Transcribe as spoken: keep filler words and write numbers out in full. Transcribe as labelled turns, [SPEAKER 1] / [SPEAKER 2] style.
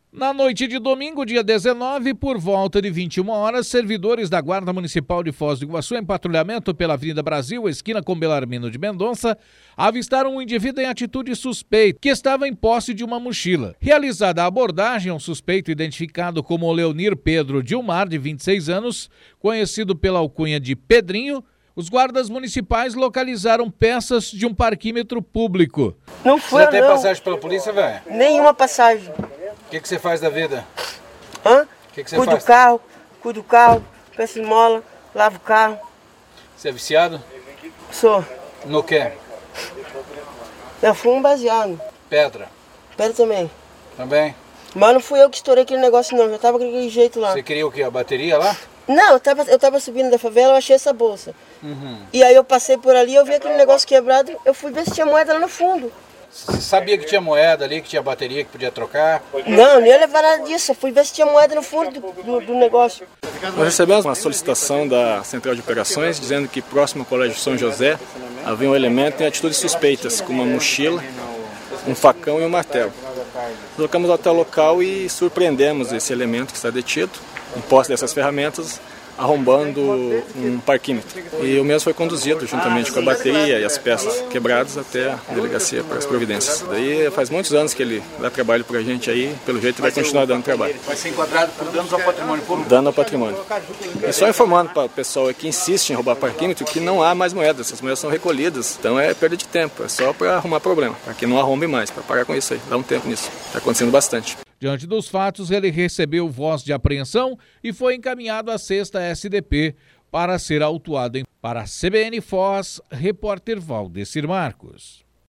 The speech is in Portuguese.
[SPEAKER 1] Na noite de domingo, dia dezenove, por volta de vinte e uma horas, servidores da Guarda Municipal de Foz do Iguaçu, em patrulhamento pela Avenida Brasil, esquina com Belarmino de Mendonça, avistaram um indivíduo em atitude suspeita, que estava em posse de uma mochila. Realizada a abordagem, um suspeito identificado como Leonir Pedro Dilmar, de vinte e seis anos, conhecido pela alcunha de Pedrinho, os guardas municipais localizaram peças de um parquímetro público.
[SPEAKER 2] Não foi,
[SPEAKER 3] Você tem
[SPEAKER 2] não.
[SPEAKER 3] passagem pela polícia, velho?
[SPEAKER 2] Nenhuma passagem.
[SPEAKER 3] O que, que você faz da vida?
[SPEAKER 2] Hã?
[SPEAKER 3] O que, que você
[SPEAKER 2] Cuido
[SPEAKER 3] faz?
[SPEAKER 2] do carro, cuido do carro, peço esmola, lavo o carro.
[SPEAKER 3] Você é viciado?
[SPEAKER 2] Sou.
[SPEAKER 3] No quê?
[SPEAKER 2] Eu fumo baseado.
[SPEAKER 3] Pedra?
[SPEAKER 2] Pedro também.
[SPEAKER 3] Também?
[SPEAKER 2] Mas não fui eu que estourei aquele negócio não, já tava com aquele jeito lá.
[SPEAKER 3] Você queria o quê? A bateria lá?
[SPEAKER 2] Não, eu tava, eu tava subindo da favela, eu achei essa bolsa.
[SPEAKER 3] Uhum.
[SPEAKER 2] E aí eu passei por ali, eu vi aquele negócio quebrado, eu fui ver se tinha moeda lá no fundo.
[SPEAKER 3] Você sabia que tinha moeda ali, que tinha bateria, que podia trocar?
[SPEAKER 2] Não, não ia levar nada disso, eu fui ver se tinha moeda no fundo do, do, do negócio.
[SPEAKER 4] Nós recebemos uma solicitação da Central de Operações dizendo que próximo ao Colégio São José havia um elemento em atitudes suspeitas, com uma mochila, um facão e um martelo. Colocamos até o local e surpreendemos esse elemento que está detido, em posse dessas ferramentas, arrombando um parquímetro. E o mesmo foi conduzido, juntamente com a bateria e as peças quebradas, até a delegacia para as providências. Daí faz muitos anos que ele dá trabalho para a gente aí, pelo jeito vai continuar dando trabalho.
[SPEAKER 3] Vai ser enquadrado por danos ao patrimônio público?
[SPEAKER 4] Dano ao patrimônio. E só informando para o pessoal que insiste em roubar parquímetro que não há mais moedas, essas moedas são recolhidas, então é perda de tempo, é só para arrumar problema, para que não arrombe mais, para parar com isso aí, dá um tempo nisso, está acontecendo bastante.
[SPEAKER 1] Diante dos fatos, ele recebeu voz de apreensão e foi encaminhado à sexta S D P para ser autuado. Para a C B N Foz, repórter Valdecir Marcos.